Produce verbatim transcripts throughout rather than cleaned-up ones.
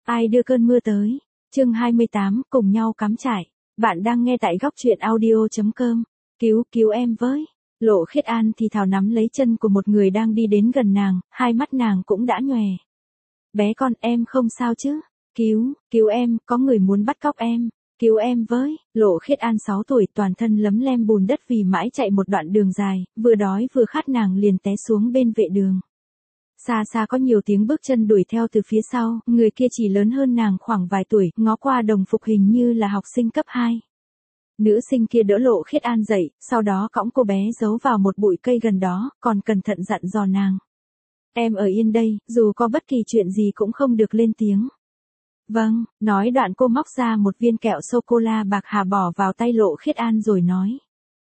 Ai đưa cơn mưa tới? Chương hai mươi tám, cùng nhau cắm trại. Bạn đang nghe tại góc truyện audio chấm com. Cứu, cứu em với. Lộ Khiết An thì thào nắm lấy chân của một người đang đi đến gần nàng, hai mắt nàng cũng đã nhòe. Bé con, em không sao chứ? Cứu, cứu em, có người muốn bắt cóc em. Cứu em với. Lộ Khiết An sáu tuổi, toàn thân lấm lem bùn đất vì mãi chạy một đoạn đường dài, vừa đói vừa khát nàng liền té xuống bên vệ đường. Xa xa có nhiều tiếng bước chân đuổi theo từ phía sau, người kia chỉ lớn hơn nàng khoảng vài tuổi, ngó qua đồng phục hình như là học sinh cấp hai. Nữ sinh kia đỡ Lộ Khiết An dậy, sau đó cõng cô bé giấu vào một bụi cây gần đó, còn cẩn thận dặn dò nàng. Em ở yên đây, dù có bất kỳ chuyện gì cũng không được lên tiếng. Vâng, nói đoạn cô móc ra một viên kẹo sô-cô-la bạc hà bỏ vào tay Lộ Khiết An rồi nói.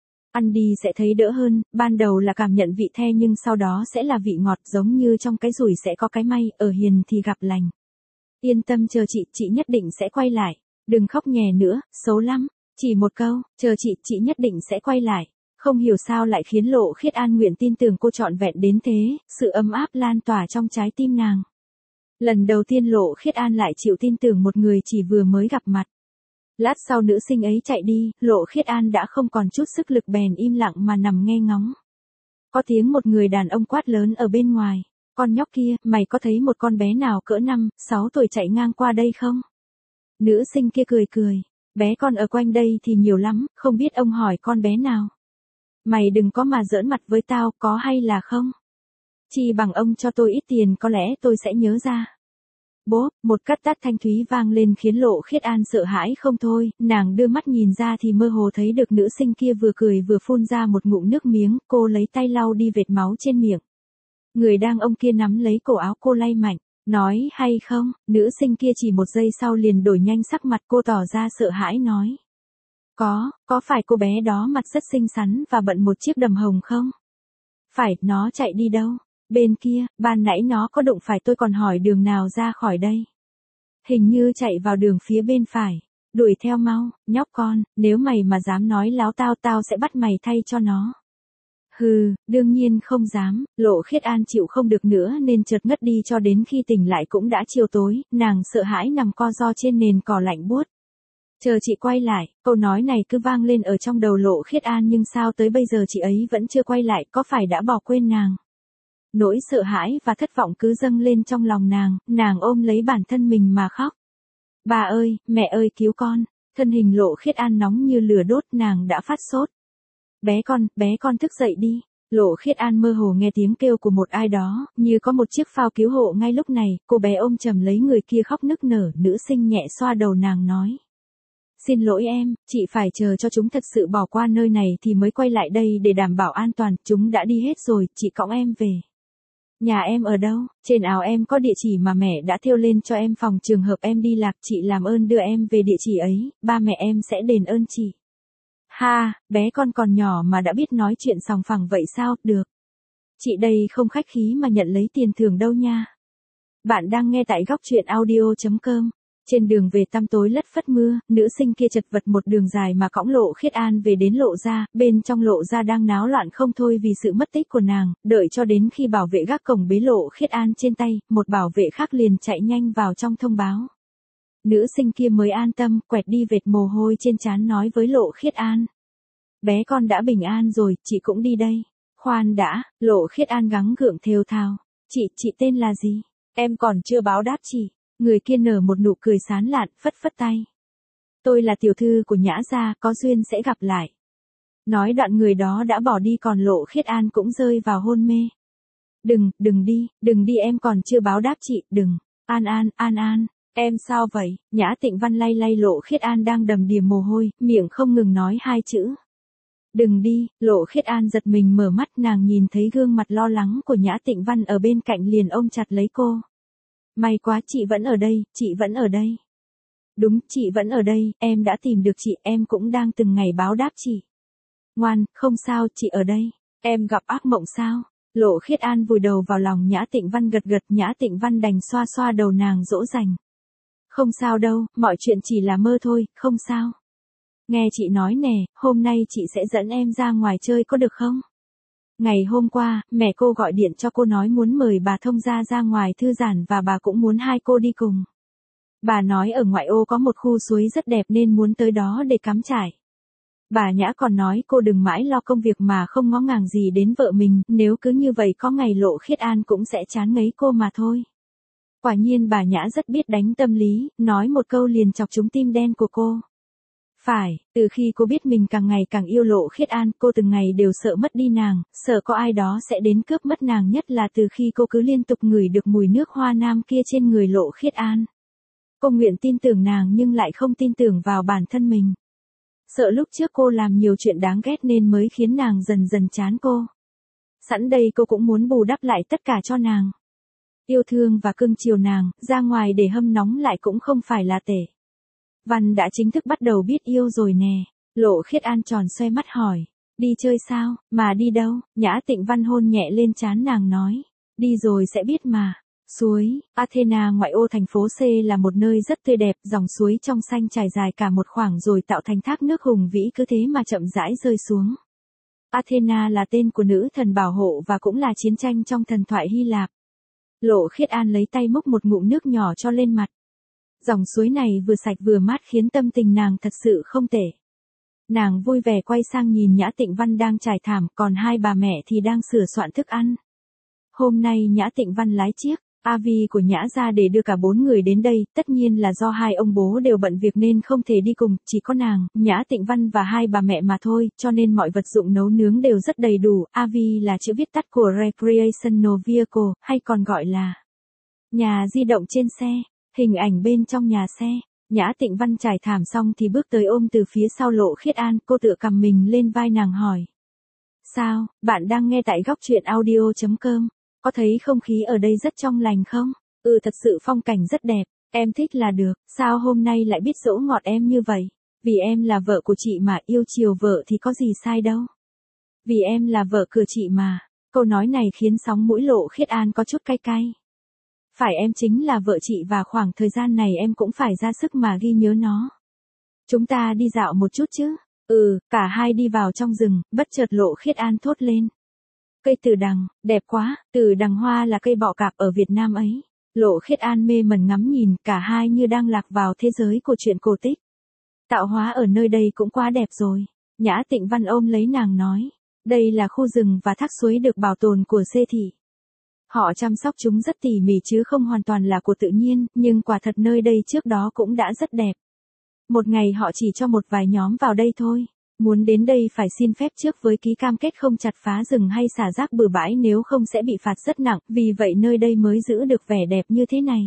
Ăn đi sẽ thấy đỡ hơn, ban đầu là cảm nhận vị the nhưng sau đó sẽ là vị ngọt, giống như trong cái rủi sẽ có cái may, ở hiền thì gặp lành. Yên tâm chờ chị, chị nhất định sẽ quay lại. Đừng khóc nhè nữa, xấu lắm. Chỉ một câu, chờ chị, chị nhất định sẽ quay lại. Không hiểu sao lại khiến Lộ Khiết An nguyện tin tưởng cô trọn vẹn đến thế, sự ấm áp lan tỏa trong trái tim nàng. Lần đầu tiên Lộ Khiết An lại chịu tin tưởng một người chỉ vừa mới gặp mặt. Lát sau nữ sinh ấy chạy đi, Lộ Khiết An đã không còn chút sức lực bèn im lặng mà nằm nghe ngóng. Có tiếng một người đàn ông quát lớn ở bên ngoài. Con nhóc kia, mày có thấy một con bé nào cỡ năm, sáu tuổi chạy ngang qua đây không? Nữ sinh kia cười cười. Bé con ở quanh đây thì nhiều lắm, không biết ông hỏi con bé nào. Mày đừng có mà giỡn mặt với tao, có hay là không? Chi bằng ông cho tôi ít tiền có lẽ tôi sẽ nhớ ra. Bố, một cắt tát thanh thúy vang lên khiến Lộ Khiết An sợ hãi không thôi, nàng đưa mắt nhìn ra thì mơ hồ thấy được nữ sinh kia vừa cười vừa phun ra một ngụm nước miếng, cô lấy tay lau đi vệt máu trên miệng. Người đang ông kia nắm lấy cổ áo cô lay mạnh, nói hay không, nữ sinh kia chỉ một giây sau liền đổi nhanh sắc mặt, cô tỏ ra sợ hãi nói. Có, có phải cô bé đó mặt rất xinh xắn và bận một chiếc đầm hồng không? Phải, nó chạy đi đâu? Bên kia, ban nãy nó có đụng phải tôi còn hỏi đường nào ra khỏi đây. Hình như chạy vào đường phía bên phải. Đuổi theo mau, nhóc con, nếu mày mà dám nói láo tao tao sẽ bắt mày thay cho nó. Hừ, đương nhiên không dám, Lộ Khiết An chịu không được nữa nên chợt ngất đi cho đến khi tỉnh lại cũng đã chiều tối, nàng sợ hãi nằm co ro trên nền cỏ lạnh buốt. Chờ chị quay lại, câu nói này cứ vang lên ở trong đầu Lộ Khiết An nhưng sao tới bây giờ chị ấy vẫn chưa quay lại, có phải đã bỏ quên nàng? Nỗi sợ hãi và thất vọng cứ dâng lên trong lòng nàng, nàng ôm lấy bản thân mình mà khóc. Bà ơi, mẹ ơi cứu con, thân hình Lộ Khiết An nóng như lửa đốt, nàng đã phát sốt. Bé con, bé con thức dậy đi. Lộ Khiết An mơ hồ nghe tiếng kêu của một ai đó, như có một chiếc phao cứu hộ ngay lúc này, cô bé ôm chầm lấy người kia khóc nức nở, nữ sinh nhẹ xoa đầu nàng nói. Xin lỗi em, chị phải chờ cho chúng thật sự bỏ qua nơi này thì mới quay lại đây để đảm bảo an toàn, chúng đã đi hết rồi, chị cõng em về. Nhà em ở đâu? Trên áo em có địa chỉ mà mẹ đã thêu lên cho em phòng trường hợp em đi lạc, chị làm ơn đưa em về địa chỉ ấy, ba mẹ em sẽ đền ơn chị. Ha, bé con còn nhỏ mà đã biết nói chuyện sòng phẳng vậy sao, được. Chị đây không khách khí mà nhận lấy tiền thưởng đâu nha. Bạn đang nghe tại góc truyện audio chấm com. Trên đường về tăm tối lất phất mưa, nữ sinh kia chật vật một đường dài mà cõng Lộ Khiết An về đến Lộ gia, bên trong Lộ gia đang náo loạn không thôi vì sự mất tích của nàng, đợi cho đến khi bảo vệ gác cổng bế Lộ Khiết An trên tay, một bảo vệ khác liền chạy nhanh vào trong thông báo. Nữ sinh kia mới an tâm, quẹt đi vệt mồ hôi trên trán nói với Lộ Khiết An. Bé con đã bình an rồi, chị cũng đi đây. Khoan đã, Lộ Khiết An gắng gượng thều thào. Chị, chị tên là gì? Em còn chưa báo đáp chị. Người kia nở một nụ cười sán lạn, phất phất tay. Tôi là tiểu thư của Nhã gia, có duyên sẽ gặp lại. Nói đoạn người đó đã bỏ đi còn Lộ Khiết An cũng rơi vào hôn mê. Đừng, đừng đi, đừng đi em còn chưa báo đáp chị, đừng. An An, An An, em sao vậy? Nhã Tịnh Văn lay lay Lộ Khiết An đang đầm đìa mồ hôi, miệng không ngừng nói hai chữ. Đừng đi, Lộ Khiết An giật mình mở mắt, nàng nhìn thấy gương mặt lo lắng của Nhã Tịnh Văn ở bên cạnh liền ôm chặt lấy cô. May quá chị vẫn ở đây, chị vẫn ở đây. Đúng, chị vẫn ở đây, em đã tìm được chị, em cũng đang từng ngày báo đáp chị. Ngoan, không sao, chị ở đây. Em gặp ác mộng sao? Lộ Khiết An vùi đầu vào lòng Nhã Tịnh Văn gật gật, Nhã Tịnh Văn đành xoa xoa đầu nàng dỗ dành. Không sao đâu, mọi chuyện chỉ là mơ thôi, không sao. Nghe chị nói nè, hôm nay chị sẽ dẫn em ra ngoài chơi có được không? Ngày hôm qua, mẹ cô gọi điện cho cô nói muốn mời bà thông gia ra ngoài thư giãn và bà cũng muốn hai cô đi cùng. Bà nói ở ngoại ô có một khu suối rất đẹp nên muốn tới đó để cắm trại. Bà Nhã còn nói cô đừng mãi lo công việc mà không ngó ngàng gì đến vợ mình, nếu cứ như vậy có ngày Lộ Khiết An cũng sẽ chán ngấy cô mà thôi. Quả nhiên bà Nhã rất biết đánh tâm lý, nói một câu liền chọc trúng tim đen của cô. Phải, từ khi cô biết mình càng ngày càng yêu Lộ Khiết An, cô từng ngày đều sợ mất đi nàng, sợ có ai đó sẽ đến cướp mất nàng, nhất là từ khi cô cứ liên tục ngửi được mùi nước hoa nam kia trên người Lộ Khiết An. Cô nguyện tin tưởng nàng nhưng lại không tin tưởng vào bản thân mình. Sợ lúc trước cô làm nhiều chuyện đáng ghét nên mới khiến nàng dần dần chán cô. Sẵn đây cô cũng muốn bù đắp lại tất cả cho nàng. Yêu thương và cưng chiều nàng, ra ngoài để hâm nóng lại cũng không phải là tệ. Văn đã chính thức bắt đầu biết yêu rồi nè. Lộ Khiết An tròn xoe mắt hỏi. Đi chơi sao, mà đi đâu? Nhã Tịnh Văn hôn nhẹ lên trán nàng nói. Đi rồi sẽ biết mà. Suối, Athena ngoại ô thành phố C là một nơi rất tươi đẹp, dòng suối trong xanh trải dài cả một khoảng rồi tạo thành thác nước hùng vĩ cứ thế mà chậm rãi rơi xuống. Athena là tên của nữ thần bảo hộ và cũng là chiến tranh trong thần thoại Hy Lạp. Lộ Khiết An lấy tay múc một ngụm nước nhỏ cho lên mặt. Dòng suối này vừa sạch vừa mát khiến tâm tình nàng thật sự không tệ. Nàng vui vẻ quay sang nhìn Nhã Tịnh Văn đang trải thảm, còn hai bà mẹ thì đang sửa soạn thức ăn. Hôm nay Nhã Tịnh Văn lái chiếc a vê của Nhã ra để đưa cả bốn người đến đây, tất nhiên là do hai ông bố đều bận việc nên không thể đi cùng, chỉ có nàng, Nhã Tịnh Văn và hai bà mẹ mà thôi, cho nên mọi vật dụng nấu nướng đều rất đầy đủ. a vê là chữ viết tắt của Recreational Vehicle, hay còn gọi là nhà di động trên xe. Hình ảnh bên trong nhà xe. Nhã Tịnh Văn trải thảm xong thì bước tới ôm từ phía sau Lộ Khiết An, cô tựa cầm mình lên vai nàng hỏi. Sao, bạn đang nghe tại góc truyện audio chấm com, có thấy không khí ở đây rất trong lành không? Ừ, thật sự phong cảnh rất đẹp, em thích là được, sao hôm nay lại biết dỗ ngọt em như vậy? Vì em là vợ của chị mà, yêu chiều vợ thì có gì sai đâu. Vì em là vợ của chị mà, câu nói này khiến sóng mũi Lộ Khiết An có chút cay cay. Phải, em chính là vợ chị và khoảng thời gian này em cũng phải ra sức mà ghi nhớ nó. Chúng ta đi dạo một chút chứ? Ừ, cả hai đi vào trong rừng, bất chợt Lộ Khiết An thốt lên. Cây từ đằng, đẹp quá, từ đằng hoa là cây bọ cạp ở Việt Nam ấy. Lộ Khiết An mê mẩn ngắm nhìn, cả hai như đang lạc vào thế giới của truyện cổ tích. Tạo hóa ở nơi đây cũng quá đẹp rồi. Nhã Tịnh Văn ôm lấy nàng nói. Đây là khu rừng và thác suối được bảo tồn của Xê Thị. Họ chăm sóc chúng rất tỉ mỉ chứ không hoàn toàn là của tự nhiên, nhưng quả thật nơi đây trước đó cũng đã rất đẹp. Một ngày họ chỉ cho một vài nhóm vào đây thôi. Muốn đến đây phải xin phép trước với ký cam kết không chặt phá rừng hay xả rác bừa bãi, nếu không sẽ bị phạt rất nặng, vì vậy nơi đây mới giữ được vẻ đẹp như thế này.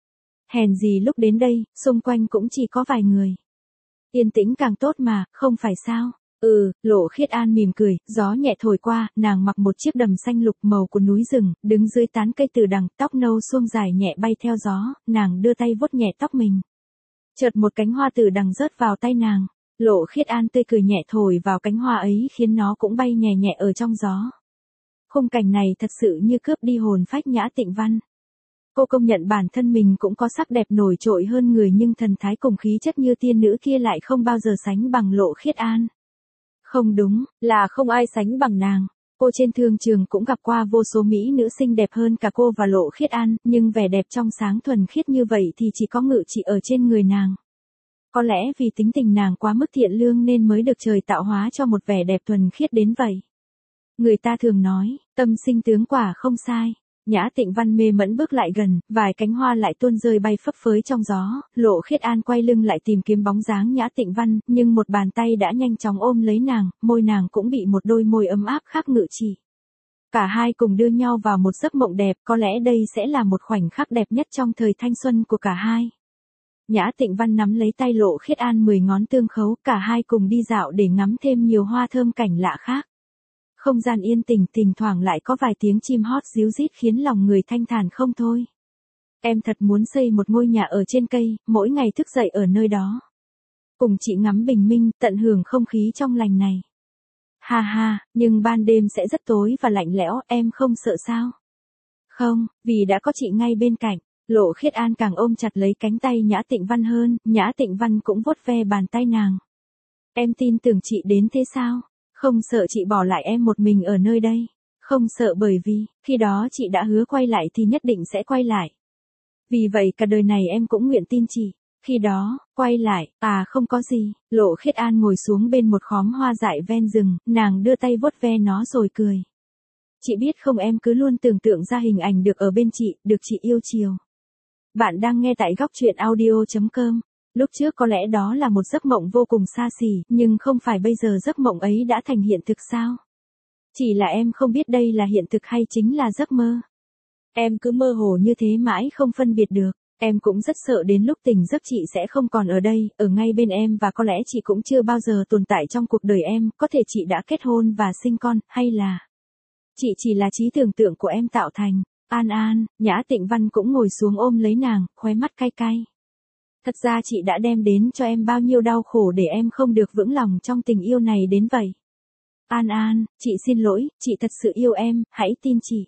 Hèn gì lúc đến đây, xung quanh cũng chỉ có vài người. Yên tĩnh càng tốt mà, không phải sao? Ừ, Lộ Khiết An mỉm cười, gió nhẹ thổi qua, nàng mặc một chiếc đầm xanh lục màu của núi rừng, đứng dưới tán cây từ đằng, tóc nâu suông dài nhẹ bay theo gió, nàng đưa tay vuốt nhẹ tóc mình. Chợt một cánh hoa từ đằng rớt vào tay nàng, Lộ Khiết An tươi cười nhẹ thổi vào cánh hoa ấy khiến nó cũng bay nhẹ nhẹ ở trong gió. Khung cảnh này thật sự như cướp đi hồn phách Nhã Tịnh Văn. Cô công nhận bản thân mình cũng có sắc đẹp nổi trội hơn người, nhưng thần thái cùng khí chất như tiên nữ kia lại không bao giờ sánh bằng Lộ Khiết An. Không đúng, là không ai sánh bằng nàng. Cô trên thương trường cũng gặp qua vô số mỹ nữ xinh đẹp hơn cả cô và Lộ Khiết An, nhưng vẻ đẹp trong sáng thuần khiết như vậy thì chỉ có ngự trị ở trên người nàng. Có lẽ vì tính tình nàng quá mức thiện lương nên mới được trời tạo hóa cho một vẻ đẹp thuần khiết đến vậy. Người ta thường nói, tâm sinh tướng quả không sai. Nhã Tịnh Văn mê mẫn bước lại gần, vài cánh hoa lại tuôn rơi bay phấp phới trong gió, Lộ Khiết An quay lưng lại tìm kiếm bóng dáng Nhã Tịnh Văn, nhưng một bàn tay đã nhanh chóng ôm lấy nàng, môi nàng cũng bị một đôi môi ấm áp khác ngự trị. Cả hai cùng đưa nhau vào một giấc mộng đẹp, có lẽ đây sẽ là một khoảnh khắc đẹp nhất trong thời thanh xuân của cả hai. Nhã Tịnh Văn nắm lấy tay Lộ Khiết An mười ngón tương khấu, cả hai cùng đi dạo để ngắm thêm nhiều hoa thơm cảnh lạ khác. Không gian yên tĩnh, thỉnh thoảng lại có vài tiếng chim hót ríu rít khiến lòng người thanh thản không thôi. Em thật muốn xây một ngôi nhà ở trên cây, mỗi ngày thức dậy ở nơi đó. Cùng chị ngắm bình minh, tận hưởng không khí trong lành này. Ha ha, nhưng ban đêm sẽ rất tối và lạnh lẽo, em không sợ sao? Không, vì đã có chị ngay bên cạnh. Lộ Khiết An càng ôm chặt lấy cánh tay Nhã Tịnh Văn hơn, Nhã Tịnh Văn cũng vuốt ve bàn tay nàng. Em tin tưởng chị đến thế sao? Không sợ chị bỏ lại em một mình ở nơi đây. Không sợ, bởi vì, khi đó chị đã hứa quay lại thì nhất định sẽ quay lại. Vì vậy cả đời này em cũng nguyện tin chị. Khi đó, quay lại, à không có gì, Lộ Khiết An ngồi xuống bên một khóm hoa dại ven rừng, nàng đưa tay vuốt ve nó rồi cười. Chị biết không, em cứ luôn tưởng tượng ra hình ảnh được ở bên chị, được chị yêu chiều. Bạn đang nghe tại góc truyện audio.com. Lúc trước có lẽ đó là một giấc mộng vô cùng xa xỉ, nhưng không phải bây giờ giấc mộng ấy đã thành hiện thực sao? Chỉ là em không biết đây là hiện thực hay chính là giấc mơ. Em cứ mơ hồ như thế mãi không phân biệt được. Em cũng rất sợ đến lúc tỉnh giấc chị sẽ không còn ở đây, ở ngay bên em, và có lẽ chị cũng chưa bao giờ tồn tại trong cuộc đời em, có thể chị đã kết hôn và sinh con, hay là chị chỉ là trí tưởng tượng của em tạo thành. An An, Nhã Tịnh Văn cũng ngồi xuống ôm lấy nàng, khóe mắt cay cay. Thật ra chị đã đem đến cho em bao nhiêu đau khổ để em không được vững lòng trong tình yêu này đến vậy. An An, chị xin lỗi, chị thật sự yêu em, hãy tin chị.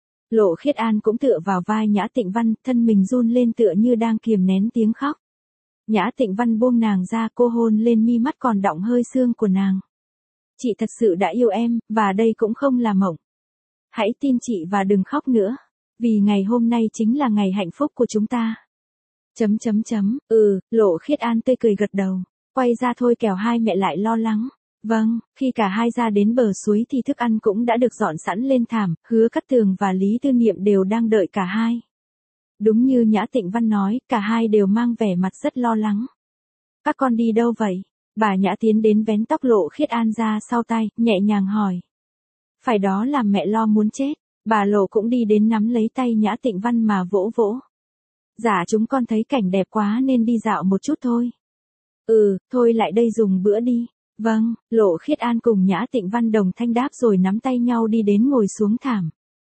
Lộ Khiết An cũng tựa vào vai Nhã Tịnh Văn, thân mình run lên tựa như đang kiềm nén tiếng khóc. Nhã Tịnh Văn buông nàng ra, cô hôn lên mi mắt còn đọng hơi sương của nàng. Chị thật sự đã yêu em, và đây cũng không là mộng. Hãy tin chị và đừng khóc nữa, vì ngày hôm nay chính là ngày hạnh phúc của chúng ta. Chấm chấm chấm, ừ, Lộ Khiết An tươi cười gật đầu, quay ra thôi kẻo hai mẹ lại lo lắng. Vâng, khi cả hai ra đến bờ suối thì thức ăn cũng đã được dọn sẵn lên thảm, Hứa Cát Tường và Lý Tư Niệm đều đang đợi cả hai. Đúng như Nhã Tịnh Văn nói, cả hai đều mang vẻ mặt rất lo lắng. Các con đi đâu vậy? Bà Nhã tiến đến vén tóc Lộ Khiết An ra sau tai, nhẹ nhàng hỏi. Phải đó, làm mẹ lo muốn chết. Bà Lộ cũng đi đến nắm lấy tay Nhã Tịnh Văn mà vỗ vỗ. Dạ chúng con thấy cảnh đẹp quá nên đi dạo một chút thôi. Ừ, thôi lại đây dùng bữa đi. Vâng, Lộ Khiết An cùng Nhã Tịnh Văn đồng thanh đáp rồi nắm tay nhau đi đến ngồi xuống thảm.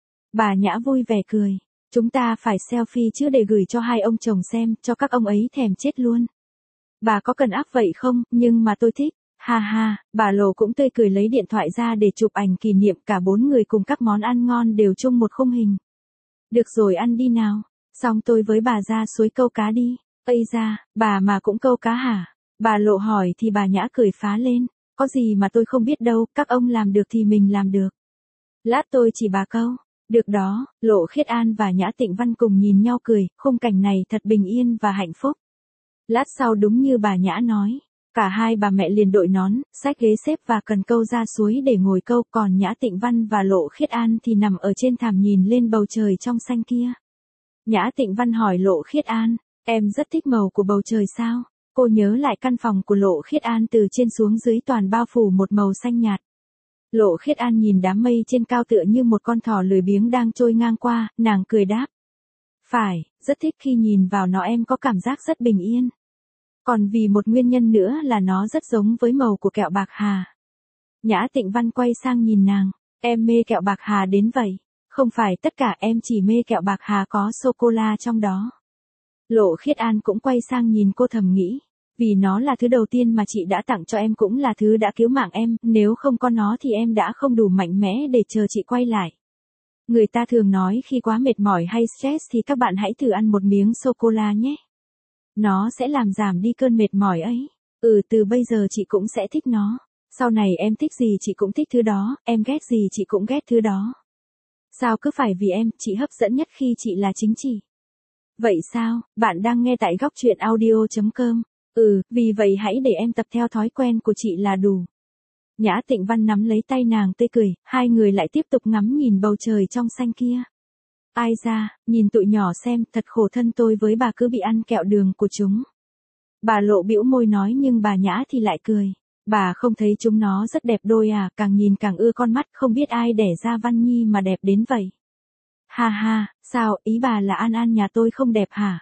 Bà Nhã vui vẻ cười. Chúng ta phải selfie chứ để gửi cho hai ông chồng xem, cho các ông ấy thèm chết luôn. Bà có cần áp vậy không, nhưng mà tôi thích. Ha ha, bà Lộ cũng tươi cười lấy điện thoại ra để chụp ảnh kỷ niệm, cả bốn người cùng các món ăn ngon đều chung một khung hình. Được rồi, ăn đi nào. Xong tôi với bà ra suối câu cá đi. Ây da, bà mà cũng câu cá hả? Bà Lộ hỏi thì bà Nhã cười phá lên. Có gì mà tôi không biết đâu, các ông làm được thì mình làm được. Lát tôi chỉ bà câu. Được đó, Lộ Khiết An và Nhã Tịnh Văn cùng nhìn nhau cười, khung cảnh này thật bình yên và hạnh phúc. Lát sau đúng như bà Nhã nói, cả hai bà mẹ liền đội nón, xách ghế xếp và cần câu ra suối để ngồi câu, còn Nhã Tịnh Văn và Lộ Khiết An thì nằm ở trên thảm nhìn lên bầu trời trong xanh kia. Nhã Tịnh Văn hỏi Lộ Khiết An, em rất thích màu của bầu trời sao? Cô nhớ lại căn phòng của Lộ Khiết An, từ trên xuống dưới toàn bao phủ một màu xanh nhạt. Lộ Khiết An nhìn đám mây trên cao tựa như một con thỏ lười biếng đang trôi ngang qua, nàng cười đáp. Phải, rất thích, khi nhìn vào nó em có cảm giác rất bình yên. Còn vì một nguyên nhân nữa là nó rất giống với màu của kẹo bạc hà. Nhã Tịnh Văn quay sang nhìn nàng, em mê kẹo bạc hà đến vậy? Không phải tất cả, em chỉ mê kẹo bạc hà có sô-cô-la trong đó. Lộ Khiết An cũng quay sang nhìn cô, thầm nghĩ, vì nó là thứ đầu tiên mà chị đã tặng cho em, cũng là thứ đã cứu mạng em, nếu không có nó thì em đã không đủ mạnh mẽ để chờ chị quay lại. Người ta thường nói khi quá mệt mỏi hay stress thì các bạn hãy thử ăn một miếng sô-cô-la nhé. Nó sẽ làm giảm đi cơn mệt mỏi ấy. Ừ, từ bây giờ chị cũng sẽ thích nó. Sau này em thích gì chị cũng thích thứ đó, em ghét gì chị cũng ghét thứ đó. Sao cứ phải vì em, chị hấp dẫn nhất khi chị là chính chị. Vậy sao, bạn đang nghe tại góc truyện audio.com. Ừ, vì vậy hãy để em tập theo thói quen của chị là đủ. Nhã Tịnh Văn nắm lấy tay nàng tươi cười, hai người lại tiếp tục ngắm nhìn bầu trời trong xanh kia. Ai ra, nhìn tụi nhỏ xem, thật khổ thân tôi với bà cứ bị ăn kẹo đường của chúng. Bà Lộ bĩu môi nói, nhưng bà Nhã thì lại cười. Bà không thấy chúng nó rất đẹp đôi à, càng nhìn càng ưa con mắt, không biết ai đẻ ra Văn Nhi mà đẹp đến vậy. Ha ha, sao, ý bà là An An nhà tôi không đẹp hả?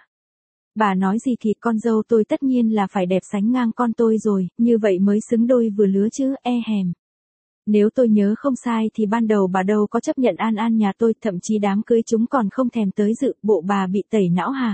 Bà nói gì thì con dâu tôi tất nhiên là phải đẹp sánh ngang con tôi rồi, như vậy mới xứng đôi vừa lứa chứ, e hèm. Nếu tôi nhớ không sai thì ban đầu bà đâu có chấp nhận An An nhà tôi, thậm chí đám cưới chúng còn không thèm tới dự, bộ bà bị tẩy não hả?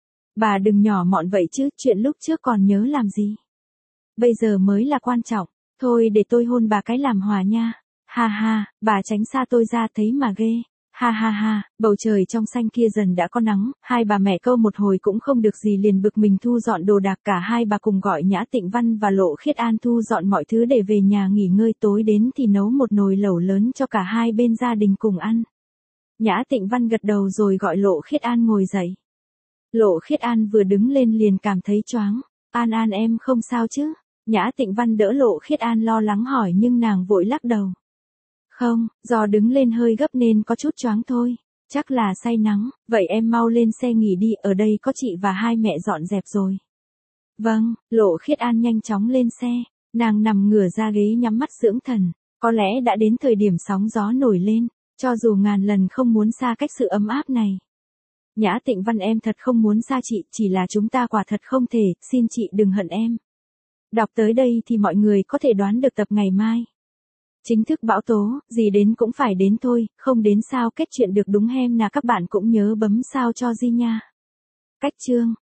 Bà đừng nhỏ mọn vậy chứ, chuyện lúc trước còn nhớ làm gì? Bây giờ mới là quan trọng, thôi để tôi hôn bà cái làm hòa nha. Ha ha, bà tránh xa tôi ra thấy mà ghê. Ha ha ha, bầu trời trong xanh kia dần đã có nắng, hai bà mẹ câu một hồi cũng không được gì liền bực mình thu dọn đồ đạc, cả hai bà cùng gọi Nhã Tịnh Văn và Lộ Khiết An thu dọn mọi thứ để về nhà nghỉ ngơi, tối đến thì nấu một nồi lẩu lớn cho cả hai bên gia đình cùng ăn. Nhã Tịnh Văn gật đầu rồi gọi Lộ Khiết An ngồi dậy. Lộ Khiết An vừa đứng lên liền cảm thấy choáng. An An em không sao chứ? Nhã Tịnh Văn đỡ Lộ Khiết An lo lắng hỏi nhưng nàng vội lắc đầu. Không, do đứng lên hơi gấp nên có chút choáng thôi. Chắc là say nắng, vậy em mau lên xe nghỉ đi, ở đây có chị và hai mẹ dọn dẹp rồi. Vâng, Lộ Khiết An nhanh chóng lên xe, nàng nằm ngửa ra ghế nhắm mắt dưỡng thần, có lẽ đã đến thời điểm sóng gió nổi lên, cho dù ngàn lần không muốn xa cách sự ấm áp này. Nhã Tịnh Văn em thật không muốn xa chị, chỉ là chúng ta quả thật không thể, xin chị đừng hận em. Đọc tới đây thì mọi người có thể đoán được tập ngày mai. Chính thức bão tố, gì đến cũng phải đến thôi, không đến sao kết chuyện được đúng hem nào, các bạn cũng nhớ bấm sao cho Di nha. Cách chương